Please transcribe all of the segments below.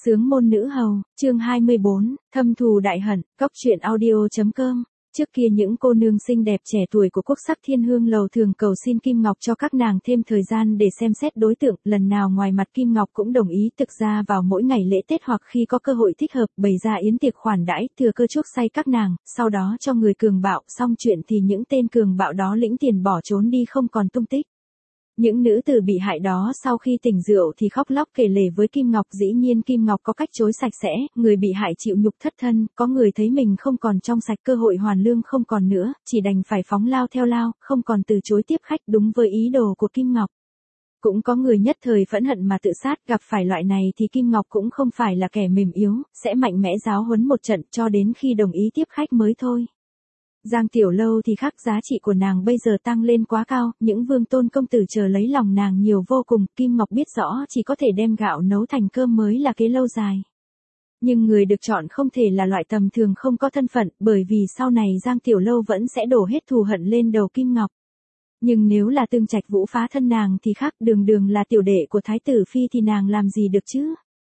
Sướng môn nữ hầu, chương 24, thâm thù đại hận, cóc truyện audio.com. Trước kia những cô nương xinh đẹp trẻ tuổi của quốc sắc Thiên Hương Lầu thường cầu xin Kim Ngọc cho các nàng thêm thời gian để xem xét đối tượng, lần nào ngoài mặt Kim Ngọc cũng đồng ý, thực ra vào mỗi ngày lễ Tết hoặc khi có cơ hội thích hợp bày ra yến tiệc khoản đãi, thừa cơ chuốc say các nàng, sau đó cho người cường bạo, xong chuyện thì những tên cường bạo đó lĩnh tiền bỏ trốn đi không còn tung tích. Những nữ tử bị hại đó sau khi tỉnh rượu thì khóc lóc kể lể với Kim Ngọc, dĩ nhiên Kim Ngọc có cách chối sạch sẽ, người bị hại chịu nhục thất thân, có người thấy mình không còn trong sạch, cơ hội hoàn lương không còn nữa, chỉ đành phải phóng lao theo lao, không còn từ chối tiếp khách đúng với ý đồ của Kim Ngọc. Cũng có người nhất thời phẫn hận mà tự sát, gặp phải loại này thì Kim Ngọc cũng không phải là kẻ mềm yếu, sẽ mạnh mẽ giáo huấn một trận cho đến khi đồng ý tiếp khách mới thôi. Giang Tiểu Lâu thì khác, giá trị của nàng bây giờ tăng lên quá cao, những vương tôn công tử chờ lấy lòng nàng nhiều vô cùng, Kim Ngọc biết rõ chỉ có thể đem gạo nấu thành cơm mới là kế lâu dài. Nhưng người được chọn không thể là loại tầm thường không có thân phận, bởi vì sau này Giang Tiểu Lâu vẫn sẽ đổ hết thù hận lên đầu Kim Ngọc. Nhưng nếu là Tương Trạch Vũ phá thân nàng thì khác, đường đường là tiểu đệ của Thái tử Phi thì nàng làm gì được chứ?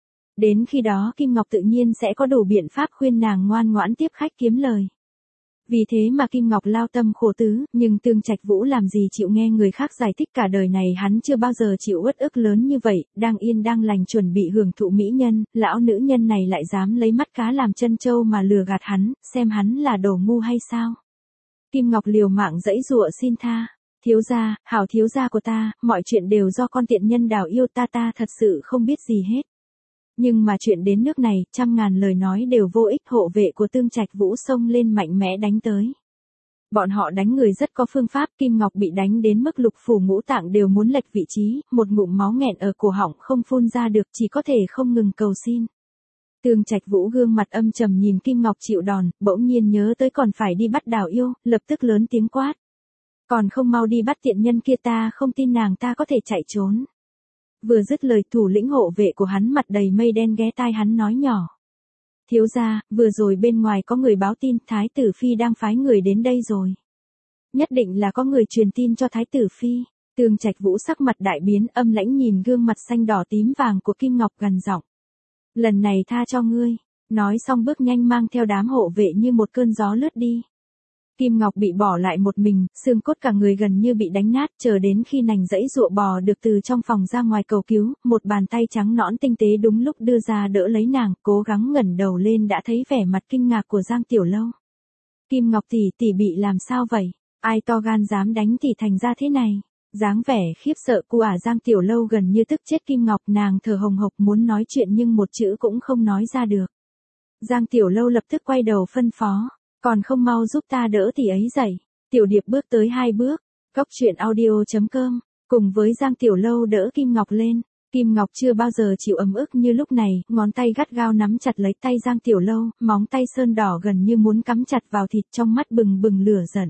Đến khi đó Kim Ngọc tự nhiên sẽ có đủ biện pháp khuyên nàng ngoan ngoãn tiếp khách kiếm lời. Vì thế mà Kim Ngọc lao tâm khổ tứ, nhưng Tương Trạch Vũ làm gì chịu nghe người khác giải thích, cả đời này hắn chưa bao giờ chịu uất ức lớn như vậy, đang yên đang lành chuẩn bị hưởng thụ mỹ nhân, lão nữ nhân này lại dám lấy mắt cá làm chân trâu mà lừa gạt hắn, xem hắn là đồ ngu hay sao. Kim Ngọc liều mạng giãy giụa xin tha, thiếu gia, hảo thiếu gia của ta, mọi chuyện đều do con tiện nhân đào yêu ta thật sự không biết gì hết. Nhưng mà chuyện đến nước này, trăm ngàn lời nói đều vô ích, hộ vệ của Tương Trạch Vũ xông lên mạnh mẽ đánh tới. Bọn họ đánh người rất có phương pháp, Kim Ngọc bị đánh đến mức lục phủ ngũ tạng đều muốn lệch vị trí, một ngụm máu nghẹn ở cổ họng không phun ra được, chỉ có thể không ngừng cầu xin. Tương Trạch Vũ gương mặt âm trầm nhìn Kim Ngọc chịu đòn, bỗng nhiên nhớ tới còn phải đi bắt Đào Yêu, lập tức lớn tiếng quát. Còn không mau đi bắt tiện nhân kia, ta không tin nàng ta có thể chạy trốn. Vừa dứt lời, thủ lĩnh hộ vệ của hắn mặt đầy mây đen ghé tai hắn nói nhỏ. Thiếu gia, vừa rồi bên ngoài có người báo tin, Thái tử Phi đang phái người đến đây rồi. Nhất định là có người truyền tin cho Thái tử Phi. Tương Trạch Vũ sắc mặt đại biến, âm lãnh nhìn gương mặt xanh đỏ tím vàng của Kim Ngọc gằn giọng. Lần này tha cho ngươi. Nói xong bước nhanh mang theo đám hộ vệ như một cơn gió lướt đi. Kim Ngọc bị bỏ lại một mình, xương cốt cả người gần như bị đánh nát, chờ đến khi nàng giãy giụa bò được từ trong phòng ra ngoài cầu cứu, một bàn tay trắng nõn tinh tế đúng lúc đưa ra đỡ lấy nàng, cố gắng ngẩng đầu lên đã thấy vẻ mặt kinh ngạc của Giang Tiểu Lâu. Kim Ngọc tỷ bị làm sao vậy? Ai to gan dám đánh tỷ thành ra thế này? Dáng vẻ khiếp sợ của Giang Tiểu Lâu gần như tức chết Kim Ngọc, nàng thở hồng hộc muốn nói chuyện nhưng một chữ cũng không nói ra được. Giang Tiểu Lâu lập tức quay đầu phân phó. Còn không mau giúp ta đỡ tỷ ấy dậy. Tiểu Điệp bước tới 2 bước. Cóc truyện audio.com. Cùng với Giang Tiểu Lâu đỡ Kim Ngọc lên. Kim Ngọc chưa bao giờ chịu ấm ức như lúc này, ngón tay gắt gao nắm chặt lấy tay Giang Tiểu Lâu, móng tay sơn đỏ gần như muốn cắm chặt vào thịt, trong mắt bừng bừng lửa giận.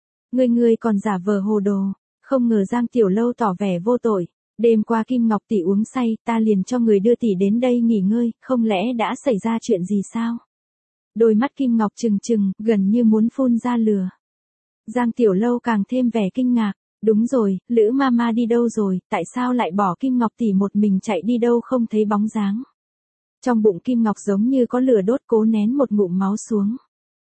Ngươi còn giả vờ hồ đồ. Không ngờ Giang Tiểu Lâu tỏ vẻ vô tội. Đêm qua Kim Ngọc tỷ uống say, ta liền cho người đưa tỷ đến đây nghỉ ngơi, không lẽ đã xảy ra chuyện gì sao? Đôi mắt Kim Ngọc trừng trừng, gần như muốn phun ra lửa. Giang Tiểu Lâu càng thêm vẻ kinh ngạc. Đúng rồi, Lữ Mama đi đâu rồi, tại sao lại bỏ Kim Ngọc tỷ một mình chạy đi đâu không thấy bóng dáng. Trong bụng Kim Ngọc giống như có lửa đốt, cố nén một ngụm máu xuống.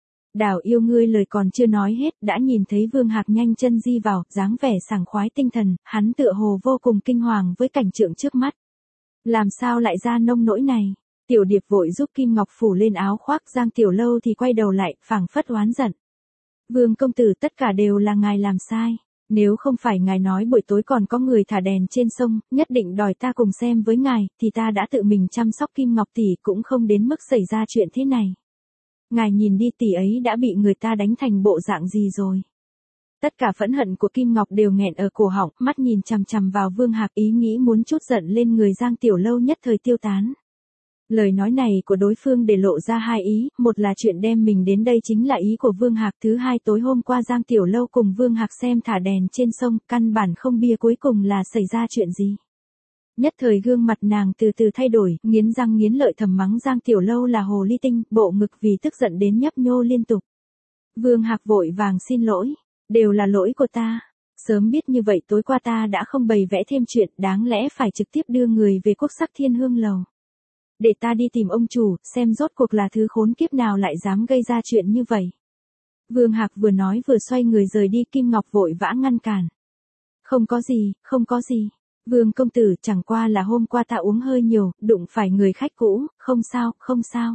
Đào Yêu, ngươi lời còn chưa nói hết, đã nhìn thấy Vương Hạc nhanh chân di vào, dáng vẻ sảng khoái tinh thần, hắn tựa hồ vô cùng kinh hoàng với cảnh tượng trước mắt. Làm sao lại ra nông nỗi này? Tiểu Điệp vội giúp Kim Ngọc phủ lên áo khoác, Giang Tiểu Lâu thì quay đầu lại, phảng phất oán giận. Vương công tử, tất cả đều là ngài làm sai. Nếu không phải ngài nói buổi tối còn có người thả đèn trên sông, nhất định đòi ta cùng xem với ngài, thì ta đã tự mình chăm sóc Kim Ngọc tỷ, cũng không đến mức xảy ra chuyện thế này. Ngài nhìn đi, tỷ ấy đã bị người ta đánh thành bộ dạng gì rồi. Tất cả phẫn hận của Kim Ngọc đều nghẹn ở cổ họng, mắt nhìn chằm chằm vào Vương Hạc, ý nghĩ muốn trút giận lên người Giang Tiểu Lâu nhất thời tiêu tán. Lời nói này của đối phương để lộ ra hai ý, một là chuyện đem mình đến đây chính là ý của Vương Hạc, thứ hai tối hôm qua Giang Tiểu Lâu cùng Vương Hạc xem thả đèn trên sông, căn bản không bia cuối cùng là xảy ra chuyện gì. Nhất thời gương mặt nàng từ từ thay đổi, nghiến răng nghiến lợi thầm mắng Giang Tiểu Lâu là hồ ly tinh, bộ ngực vì tức giận đến nhấp nhô liên tục. Vương Hạc vội vàng xin lỗi, đều là lỗi của ta. Sớm biết như vậy tối qua ta đã không bày vẽ thêm chuyện, đáng lẽ phải trực tiếp đưa người về quốc sắc Thiên Hương Lầu. để ta đi tìm ông chủ, xem rốt cuộc là thứ khốn kiếp nào lại dám gây ra chuyện như vậy. Vương Hạc vừa nói vừa xoay người rời đi, Kim Ngọc vội vã ngăn cản. Không có gì, không có gì. Vương công tử, chẳng qua là hôm qua ta uống hơi nhiều, đụng phải người khách cũ, không sao, không sao.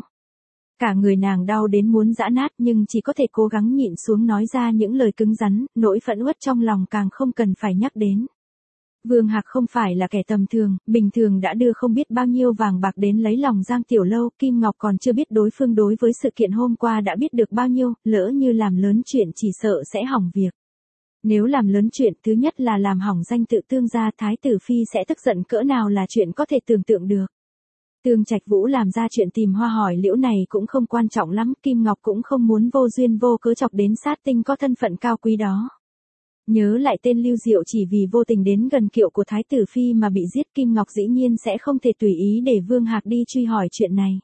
Cả người nàng đau đến muốn giã nát nhưng chỉ có thể cố gắng nhịn xuống nói ra những lời cứng rắn, nỗi phẫn uất trong lòng càng không cần phải nhắc đến. Vương Hạc không phải là kẻ tầm thường, bình thường đã đưa không biết bao nhiêu vàng bạc đến lấy lòng Giang Tiểu Lâu, Kim Ngọc còn chưa biết đối phương đối với sự kiện hôm qua đã biết được bao nhiêu, lỡ như làm lớn chuyện chỉ sợ sẽ hỏng việc. Nếu làm lớn chuyện, thứ nhất là làm hỏng danh tự Tương gia, Thái tử phi sẽ tức giận cỡ nào là chuyện có thể tưởng tượng được. Tương Trạch Vũ làm ra chuyện tìm hoa hỏi liễu này cũng không quan trọng lắm, Kim Ngọc cũng không muốn vô duyên vô cớ chọc đến sát tinh có thân phận cao quý đó. Nhớ lại tên Lưu Diệu chỉ vì vô tình đến gần kiệu của Thái tử phi mà bị giết, Kim Ngọc dĩ nhiên sẽ không thể tùy ý để Vương Hạc đi truy hỏi chuyện này.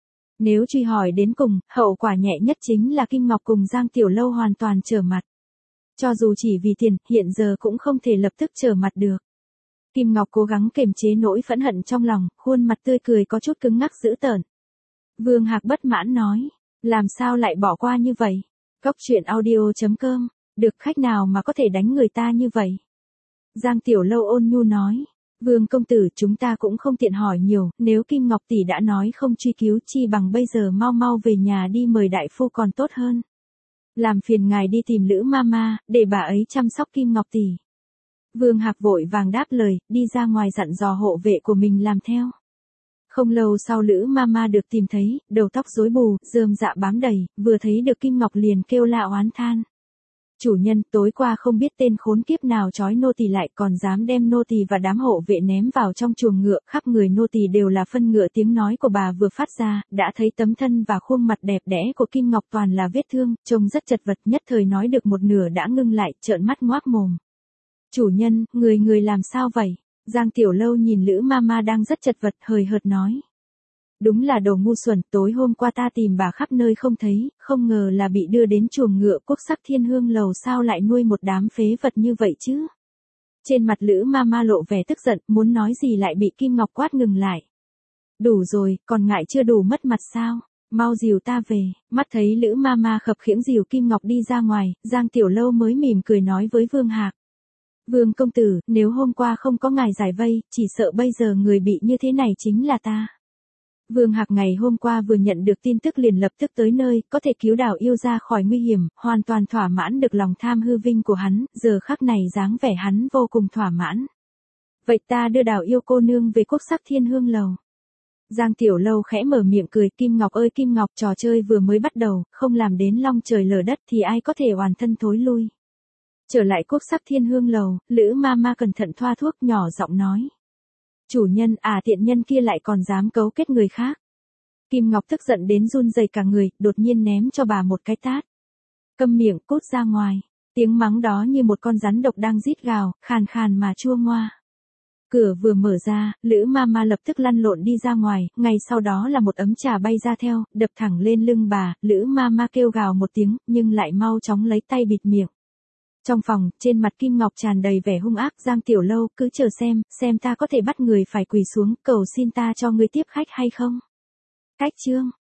Nếu truy hỏi đến cùng, hậu quả nhẹ nhất chính là Kim Ngọc cùng Giang Tiểu Lâu hoàn toàn trở mặt. Cho dù chỉ vì tiền, hiện giờ cũng không thể lập tức trở mặt được. Kim Ngọc cố gắng kiềm chế nỗi phẫn hận trong lòng, khuôn mặt tươi cười có chút cứng ngắc dữ tợn. Vương Hạc bất mãn nói, làm sao lại bỏ qua như vậy? Cốc truyện audio.com, được khách nào mà có thể đánh người ta như vậy? Giang Tiểu Lâu ôn nhu nói, Vương công tử, chúng ta cũng không tiện hỏi nhiều, nếu Kim Ngọc tỷ đã nói không truy cứu, chi bằng bây giờ mau mau về nhà đi mời đại phu còn tốt hơn. Làm phiền ngài đi tìm Lữ Mama, để bà ấy chăm sóc Kim Ngọc tỷ. Vương Hạc vội vàng đáp lời, đi ra ngoài dặn dò hộ vệ của mình làm theo. Không lâu sau Lữ Mama được tìm thấy, đầu tóc rối bù, rơm dạ bám đầy, vừa thấy được Kim Ngọc liền kêu la oán than. Chủ nhân, tối qua không biết tên khốn kiếp nào trói nô tỳ lại, còn dám đem nô tỳ và đám hộ vệ ném vào trong chuồng ngựa, khắp người nô tỳ đều là phân ngựa. Tiếng nói của bà vừa phát ra, đã thấy tấm thân và khuôn mặt đẹp đẽ của Kim Ngọc toàn là vết thương, trông rất chật vật, nhất thời nói được một nửa đã ngưng lại, trợn mắt ngoác mồm. Chủ nhân, người làm sao vậy? Giang Tiểu Lâu nhìn Lữ Mama đang rất chật vật, hời hợt nói. Đúng là đồ ngu xuẩn, tối hôm qua ta tìm bà khắp nơi không thấy, không ngờ là bị đưa đến chuồng ngựa Quốc Sắc Thiên Hương Lầu, sao lại nuôi một đám phế vật như vậy chứ? Trên mặt Lữ Mama lộ vẻ tức giận, muốn nói gì lại bị Kim Ngọc quát ngừng lại. Đủ rồi, còn ngại chưa đủ mất mặt sao? Mau dìu ta về. Mắt thấy Lữ Mama khập khiễng dìu Kim Ngọc đi ra ngoài, Giang Tiểu Lâu mới mỉm cười nói với Vương Hạc. Vương công tử, nếu hôm qua không có ngài giải vây, chỉ sợ bây giờ người bị như thế này chính là ta. Vương Hạc ngày hôm qua vừa nhận được tin tức liền lập tức tới nơi, có thể cứu Đào Yêu ra khỏi nguy hiểm, hoàn toàn thỏa mãn được lòng tham hư vinh của hắn, giờ khắc này dáng vẻ hắn vô cùng thỏa mãn. Vậy ta đưa Đào Yêu cô nương về Quốc Sắc Thiên Hương Lầu. Giang Tiểu Lâu khẽ mở miệng cười, Kim Ngọc ơi Kim Ngọc, trò chơi vừa mới bắt đầu, không làm đến long trời lở đất thì ai có thể hoàn thân thối lui. Trở lại Quốc Sắc Thiên Hương Lầu, Lữ Mama cẩn thận thoa thuốc, nhỏ giọng nói. Chủ nhân, tiện nhân kia lại còn dám cấu kết người khác. Kim Ngọc tức giận đến run rẩy cả người, đột nhiên ném cho bà một cái tát. Câm miệng, cút ra ngoài. Tiếng mắng đó như một con rắn độc đang rít gào, khàn khàn mà chua ngoa. Cửa vừa mở ra, Lữ Mama lập tức lăn lộn đi ra ngoài, ngay sau đó là một ấm trà bay ra theo, đập thẳng lên lưng bà, Lữ Mama kêu gào một tiếng, nhưng lại mau chóng lấy tay bịt miệng. Trong phòng, trên mặt Kim Ngọc tràn đầy vẻ hung ác, Giang Tiểu Lâu, cứ chờ xem ta có thể bắt người phải quỳ xuống, cầu xin ta cho ngươi tiếp khách hay không. Cách chương